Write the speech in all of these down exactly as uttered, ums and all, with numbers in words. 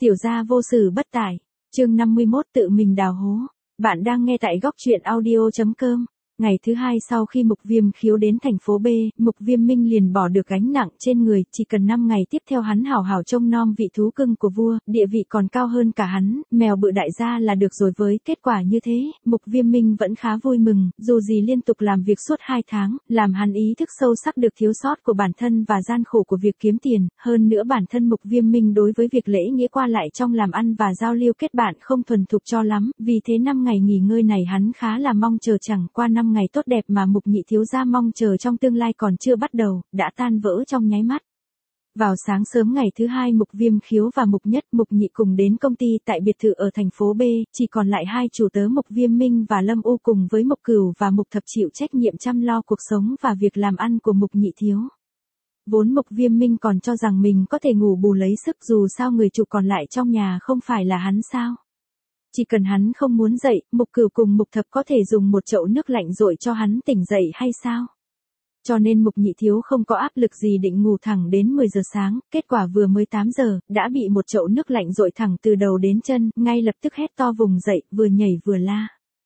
Tiểu gia vô sự bất tải. Chương năm mươi mốt tự mình đào hố. Bạn đang nghe tại góc truyện audio chấm com. Ngày thứ hai sau khi Mục Viêm Khiếu đến thành phố B, Mục Viêm Minh liền bỏ được gánh nặng trên người, chỉ cần năm ngày tiếp theo hắn hảo hảo trông nom vị thú cưng của vua, địa vị còn cao hơn cả hắn, mèo bự đại gia là được rồi. Với kết quả như thế, Mục Viêm Minh vẫn khá vui mừng, dù gì liên tục làm việc suốt hai tháng, làm hắn ý thức sâu sắc được thiếu sót của bản thân và gian khổ của việc kiếm tiền, hơn nữa bản thân Mục Viêm Minh đối với việc lễ nghĩa qua lại trong làm ăn và giao lưu kết bạn không thuần thục cho lắm, vì thế năm ngày nghỉ ngơi này hắn khá là mong chờ. Chẳng qua năm ngày tốt đẹp mà Mục nhị thiếu gia mong chờ trong tương lai còn chưa bắt đầu, đã tan vỡ trong nháy mắt. Vào sáng sớm ngày thứ hai, Mục Viêm Khiếu và Mục Nhất, Mục Nhị cùng đến công ty tại biệt thự ở thành phố B, chỉ còn lại hai chủ tớ Mục Viêm Minh và Lâm U cùng với Mục Cửu và Mục Thập chịu trách nhiệm chăm lo cuộc sống và việc làm ăn của Mục nhị thiếu. Vốn Mục Viêm Minh còn cho rằng mình có thể ngủ bù lấy sức, dù sao người chủ còn lại trong nhà không phải là hắn sao. Chỉ cần hắn không muốn dậy, Mục Cửu cùng Mục Thập có thể dùng một chậu nước lạnh dội cho hắn tỉnh dậy hay sao? Cho nên Mục nhị thiếu không có áp lực gì định ngủ thẳng đến mười giờ sáng, kết quả vừa mới tám giờ, đã bị một chậu nước lạnh dội thẳng từ đầu đến chân, ngay lập tức hét to vùng dậy, vừa nhảy vừa la.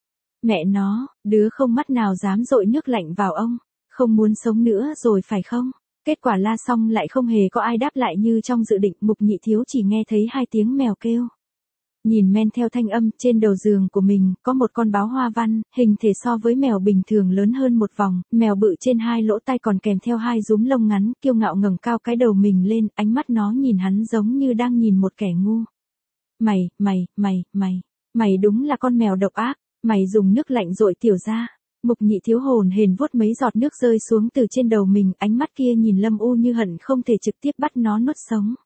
Mẹ nó, đứa không mắt nào dám dội nước lạnh vào ông, không muốn sống nữa rồi phải không? Kết quả la xong lại không hề có ai đáp lại như trong dự định, Mục nhị thiếu chỉ nghe thấy hai tiếng mèo kêu. Nhìn men theo thanh âm, trên đầu giường của mình, có một con báo hoa văn, hình thể so với mèo bình thường lớn hơn một vòng, mèo bự trên hai lỗ tai còn kèm theo hai rúm lông ngắn, kiêu ngạo ngẩng cao cái đầu mình lên, ánh mắt nó nhìn hắn giống như đang nhìn một kẻ ngu. Mày, mày, mày, mày, mày đúng là con mèo độc ác, mày dùng nước lạnh dội tiểu gia. Mục nhị thiếu hồn hển vuốt mấy giọt nước rơi xuống từ trên đầu mình, ánh mắt kia nhìn Lâm U như hận không thể trực tiếp bắt nó nuốt sống.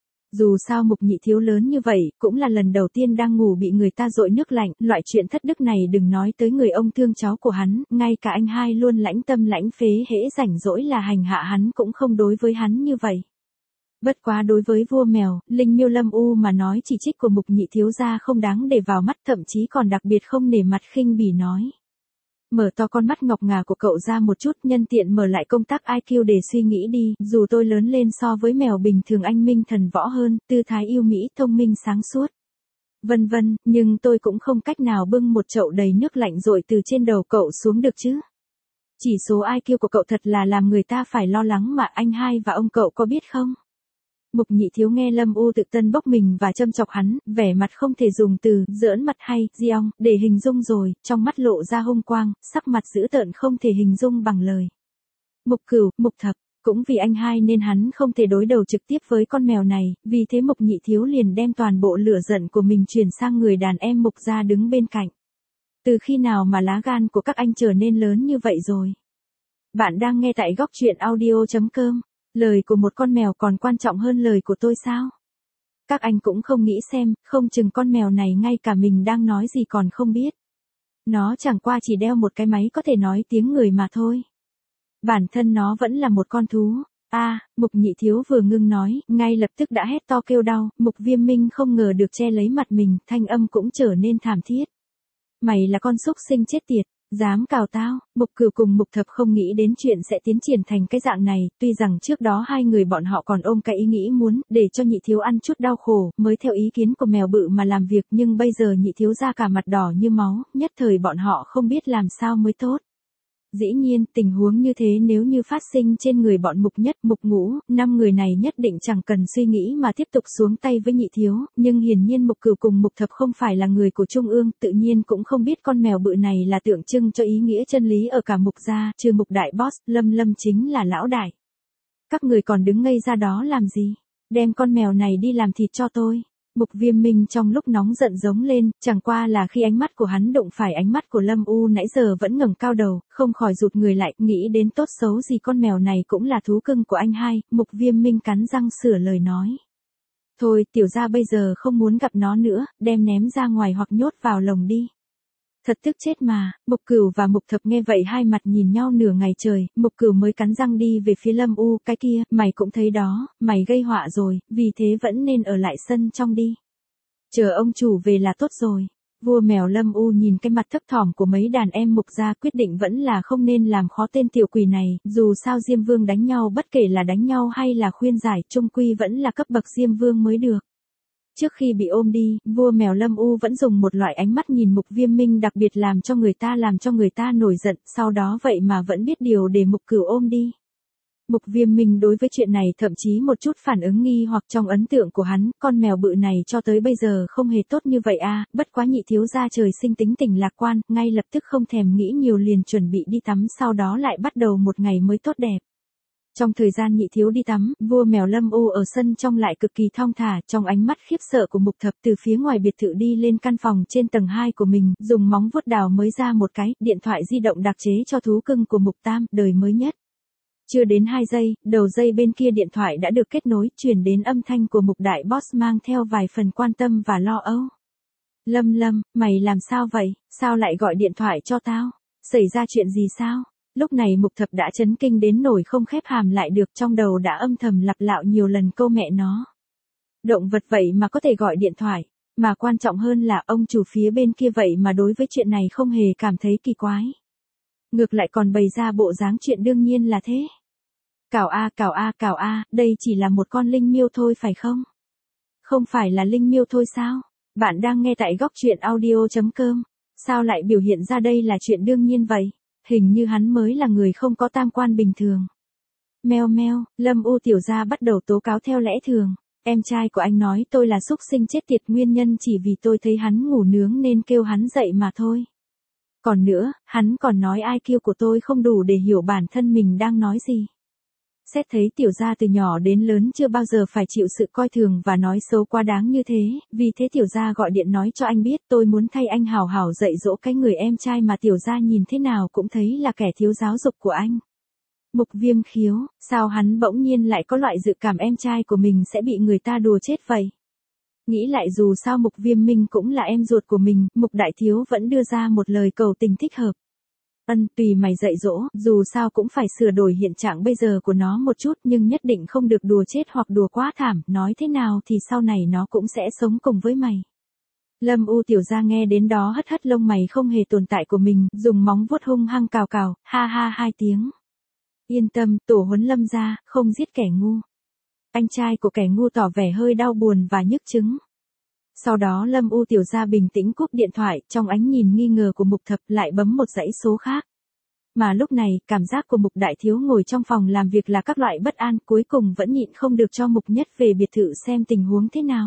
Dù sao Mục nhị thiếu lớn như vậy, cũng là lần đầu tiên đang ngủ bị người ta dội nước lạnh, loại chuyện thất đức này đừng nói tới người ông thương cháu của hắn, ngay cả anh hai luôn lãnh tâm lãnh phế hễ rảnh rỗi là hành hạ hắn cũng không đối với hắn như vậy. Bất quá đối với vua mèo, Linh Miêu Lâm U mà nói chỉ trích của Mục nhị thiếu gia không đáng để vào mắt, thậm chí còn đặc biệt không nể mặt khinh bỉ nói. Mở to con mắt ngọc ngà của cậu ra một chút, nhân tiện mở lại công tắc i kiu để suy nghĩ đi, dù tôi lớn lên so với mèo bình thường anh minh thần võ hơn, tư thái yêu mỹ, thông minh sáng suốt. Vân vân, nhưng tôi cũng không cách nào bưng một chậu đầy nước lạnh dội từ trên đầu cậu xuống được chứ. Chỉ số i kiu của cậu thật là làm người ta phải lo lắng mà, anh hai và ông cậu có biết không? Mục nhị thiếu nghe Lâm U tự tân bốc mình và châm chọc hắn, vẻ mặt không thể dùng từ giỡn mặt hay giong để hình dung rồi, trong mắt lộ ra hung quang, sắc mặt dữ tợn không thể hình dung bằng lời. Mục Cửu, Mục Thập, cũng vì anh hai nên hắn không thể đối đầu trực tiếp với con mèo này, vì thế Mục nhị thiếu liền đem toàn bộ lửa giận của mình truyền sang người đàn em Mục gia đứng bên cạnh. Từ khi nào mà lá gan của các anh trở nên lớn như vậy rồi? Bạn đang nghe tại góc truyện audio chấm com. Lời của một con mèo còn quan trọng hơn lời của tôi sao? Các anh cũng không nghĩ xem, không chừng con mèo này ngay cả mình đang nói gì còn không biết. Nó chẳng qua chỉ đeo một cái máy có thể nói tiếng người mà thôi. Bản thân nó vẫn là một con thú. A, à, Mục nhị thiếu vừa ngưng nói, ngay lập tức đã hét to kêu đau, Mục Viêm Minh không ngờ được che lấy mặt mình, thanh âm cũng trở nên thảm thiết. Mày là con súc sinh chết tiệt. Dám cào tao, Mục Cửu cùng Mục Thập không nghĩ đến chuyện sẽ tiến triển thành cái dạng này, tuy rằng trước đó hai người bọn họ còn ôm cái ý nghĩ muốn để cho nhị thiếu ăn chút đau khổ, mới theo ý kiến của mèo bự mà làm việc, nhưng bây giờ nhị thiếu ra cả mặt đỏ như máu, nhất thời bọn họ không biết làm sao mới tốt. Dĩ nhiên, tình huống như thế nếu như phát sinh trên người bọn Mục Nhất, Mục Ngũ, năm người này nhất định chẳng cần suy nghĩ mà tiếp tục xuống tay với nhị thiếu, nhưng hiển nhiên Mục Cửu cùng Mục Thập không phải là người của Trung ương, tự nhiên cũng không biết con mèo bự này là tượng trưng cho ý nghĩa chân lý ở cả Mục gia, trừ Mục đại boss, Lâm Lâm chính là lão đại. Các người còn đứng ngây ra đó làm gì? Đem con mèo này đi làm thịt cho tôi. Mục Viêm Minh trong lúc nóng giận giống lên, chẳng qua là khi ánh mắt của hắn đụng phải ánh mắt của Lâm U nãy giờ vẫn ngẩng cao đầu, không khỏi rụt người lại, nghĩ đến tốt xấu gì con mèo này cũng là thú cưng của anh hai, Mục Viêm Minh cắn răng sửa lời nói. Thôi, tiểu gia bây giờ không muốn gặp nó nữa, đem ném ra ngoài hoặc nhốt vào lồng đi. Thật tức chết mà, Mục Cửu và Mục Thập nghe vậy hai mặt nhìn nhau nửa ngày trời, Mục Cửu mới cắn răng đi về phía Lâm U, cái kia, mày cũng thấy đó, mày gây họa rồi, vì thế vẫn nên ở lại sân trong đi. Chờ ông chủ về là tốt rồi. Vua mèo Lâm U nhìn cái mặt thấp thỏm của mấy đàn em Mục gia quyết định vẫn là không nên làm khó tên tiểu quỷ này, dù sao Diêm Vương đánh nhau bất kể là đánh nhau hay là khuyên giải, chung quy vẫn là cấp bậc Diêm Vương mới được. Trước khi bị ôm đi, vua mèo Lâm U vẫn dùng một loại ánh mắt nhìn Mục Viêm Minh đặc biệt làm cho người ta làm cho người ta nổi giận, sau đó vậy mà vẫn biết điều để Mục Cửu ôm đi. Mục Viêm Minh đối với chuyện này thậm chí một chút phản ứng nghi hoặc trong ấn tượng của hắn, con mèo bự này cho tới bây giờ không hề tốt như vậy à, bất quá nhị thiếu gia trời sinh tính tình lạc quan, ngay lập tức không thèm nghĩ nhiều liền chuẩn bị đi tắm, sau đó lại bắt đầu một ngày mới tốt đẹp. Trong thời gian nhị thiếu đi tắm, vua mèo Lâm U ở sân trong lại cực kỳ thong thả, trong ánh mắt khiếp sợ của Mục Thập từ phía ngoài biệt thự đi lên căn phòng trên tầng hai của mình, dùng móng vuốt đào mới ra một cái, điện thoại di động đặc chế cho thú cưng của Mục Tam, đời mới nhất. Chưa đến hai giây, đầu dây bên kia điện thoại đã được kết nối, truyền đến âm thanh của Mục Đại Boss mang theo vài phần quan tâm và lo âu. Lâm Lâm, mày làm sao vậy, sao lại gọi điện thoại cho tao, xảy ra chuyện gì sao? Lúc này Mục Thập đã chấn kinh đến nổi không khép hàm lại được, trong đầu đã âm thầm lặp lạo nhiều lần câu mẹ nó. Động vật vậy mà có thể gọi điện thoại, mà quan trọng hơn là ông chủ phía bên kia vậy mà đối với chuyện này không hề cảm thấy kỳ quái. Ngược lại còn bày ra bộ dáng chuyện đương nhiên là thế. Cào a cào a cào a, đây chỉ là một con linh miêu thôi phải không? Không phải là linh miêu thôi sao? Bạn đang nghe tại góc truyện audio chấm com. Sao lại biểu hiện ra đây là chuyện đương nhiên vậy? Hình như hắn mới là người không có tam quan bình thường. Meo meo, Lâm U tiểu gia bắt đầu tố cáo theo lẽ thường. Em trai của anh nói tôi là súc sinh chết tiệt, nguyên nhân chỉ vì tôi thấy hắn ngủ nướng nên kêu hắn dậy mà thôi. Còn nữa, hắn còn nói i kiu của tôi không đủ để hiểu bản thân mình đang nói gì. Xét thấy tiểu gia từ nhỏ đến lớn chưa bao giờ phải chịu sự coi thường và nói xấu quá đáng như thế, vì thế tiểu gia gọi điện nói cho anh biết tôi muốn thay anh hào hào dạy dỗ cái người em trai mà tiểu gia nhìn thế nào cũng thấy là kẻ thiếu giáo dục của anh. Mục Viêm khiếu, sao hắn bỗng nhiên lại có loại dự cảm em trai của mình sẽ bị người ta đùa chết vậy? Nghĩ lại dù sao Mục Viêm Minh cũng là em ruột của mình, Mục Đại Thiếu vẫn đưa ra một lời cầu tình thích hợp. Ân, tùy mày dạy dỗ, dù sao cũng phải sửa đổi hiện trạng bây giờ của nó một chút, nhưng nhất định không được đùa chết hoặc đùa quá thảm, nói thế nào thì sau này nó cũng sẽ sống cùng với mày. Lâm U tiểu gia nghe đến đó hất hất lông mày không hề tồn tại của mình, dùng móng vuốt hung hăng cào cào, ha ha hai tiếng. Yên tâm, tổ huấn Lâm gia, không giết kẻ ngu. Anh trai của kẻ ngu tỏ vẻ hơi đau buồn và nhức chứng. Sau đó Lâm U tiểu gia bình tĩnh cúp điện thoại, trong ánh nhìn nghi ngờ của Mục Thập lại bấm một dãy số khác. Mà lúc này, cảm giác của Mục Đại Thiếu ngồi trong phòng làm việc là các loại bất an, cuối cùng vẫn nhịn không được cho Mục Nhất về biệt thự xem tình huống thế nào.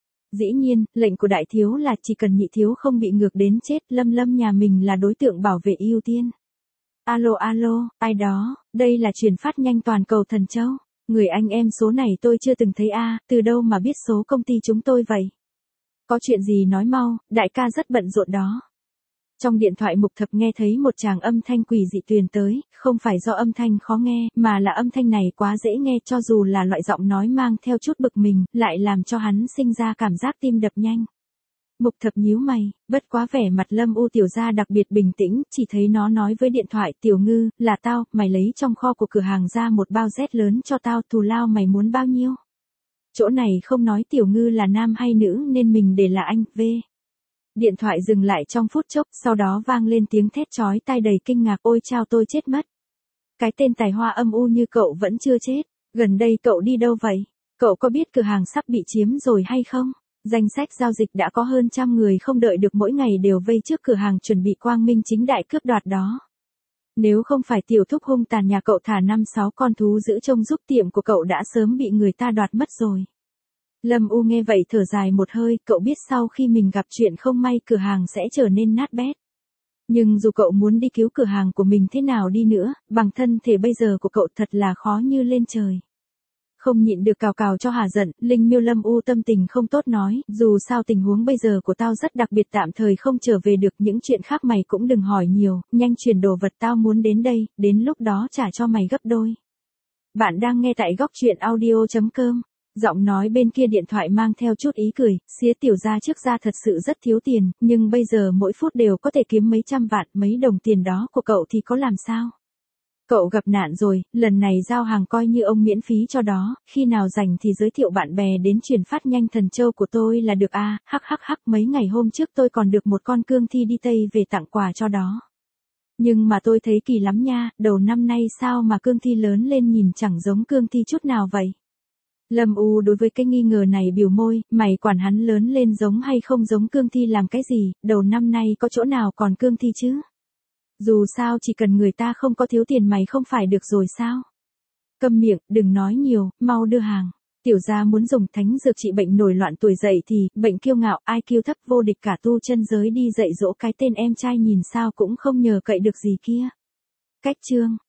Dĩ nhiên, lệnh của Đại Thiếu là chỉ cần nhị thiếu không bị ngược đến chết, Lâm Lâm nhà mình là đối tượng bảo vệ ưu tiên. Alo alo, ai đó, đây là truyền phát nhanh toàn cầu Thần Châu. Người anh em số này tôi chưa từng thấy a, từ đâu mà biết số công ty chúng tôi vậy? Có chuyện gì nói mau, đại ca rất bận rộn đó. Trong điện thoại Mục Thập nghe thấy một tràng âm thanh quỷ dị truyền tới, không phải do âm thanh khó nghe, mà là âm thanh này quá dễ nghe, cho dù là loại giọng nói mang theo chút bực mình, lại làm cho hắn sinh ra cảm giác tim đập nhanh. Mục Thập nhíu mày, bất quá vẻ mặt Lâm U tiểu gia đặc biệt bình tĩnh, chỉ thấy nó nói với điện thoại, Tiểu Ngư, là tao, mày lấy trong kho của cửa hàng ra một bao Z lớn cho tao, thù lao mày muốn bao nhiêu? Chỗ này không nói Tiểu Ngư là nam hay nữ nên mình để là anh, V. Điện thoại dừng lại trong phút chốc, sau đó vang lên tiếng thét chói tai đầy kinh ngạc, ôi chao tôi chết mất. Cái tên tài hoa âm u như cậu vẫn chưa chết, gần đây cậu đi đâu vậy? Cậu có biết cửa hàng sắp bị chiếm rồi hay không? Danh sách giao dịch đã có hơn trăm người không đợi được mỗi ngày đều vây trước cửa hàng chuẩn bị quang minh chính đại cướp đoạt đó. Nếu không phải tiểu thúc hung tàn nhà cậu thả năm sáu con thú giữ trông giúp tiệm của cậu đã sớm bị người ta đoạt mất rồi. Lâm U nghe vậy thở dài một hơi, cậu biết sau khi mình gặp chuyện không may cửa hàng sẽ trở nên nát bét. Nhưng dù cậu muốn đi cứu cửa hàng của mình thế nào đi nữa, bằng thân thể bây giờ của cậu thật là khó như lên trời. Không nhịn được cào cào cho hà giận, Linh Miêu Lâm U tâm tình không tốt nói, dù sao tình huống bây giờ của tao rất đặc biệt, tạm thời không trở về được, những chuyện khác mày cũng đừng hỏi nhiều, nhanh chuyển đồ vật tao muốn đến đây, đến lúc đó trả cho mày gấp đôi. Bạn đang nghe tại góc truyện audio chấm com. Giọng nói bên kia điện thoại mang theo chút ý cười, xía tiểu gia trước gia thật sự rất thiếu tiền, nhưng bây giờ mỗi phút đều có thể kiếm mấy trăm vạn, mấy đồng tiền đó của cậu thì có làm sao? Cậu gặp nạn rồi, lần này giao hàng coi như ông miễn phí cho đó, khi nào rảnh thì giới thiệu bạn bè đến truyền phát nhanh Thần Châu của tôi là được a, hắc hắc hắc, mấy ngày hôm trước tôi còn được một con cương thi đi Tây về tặng quà cho đó. Nhưng mà tôi thấy kỳ lắm nha, đầu năm nay sao mà cương thi lớn lên nhìn chẳng giống cương thi chút nào vậy? Lâm U đối với cái nghi ngờ này biểu môi, mày quản hắn lớn lên giống hay không giống cương thi làm cái gì, đầu năm nay có chỗ nào còn cương thi chứ? Dù sao chỉ cần người ta không có thiếu tiền mày không phải được rồi sao? Câm miệng, đừng nói nhiều, mau đưa hàng. Tiểu gia muốn dùng thánh dược trị bệnh nổi loạn tuổi dậy thì, bệnh kiêu ngạo, i kiu thấp vô địch cả tu chân giới đi dạy dỗ cái tên em trai nhìn sao cũng không nhờ cậy được gì kia. Cách chương